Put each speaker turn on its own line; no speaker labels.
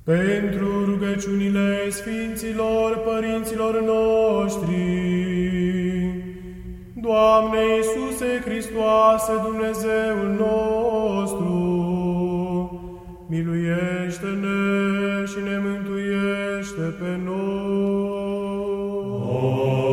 pentru rugăciunile Sfinților Părinților noștri. Doamne Iisuse Hristoase, Dumnezeul nostru, miluiește-ne și ne mântuiește pe noi.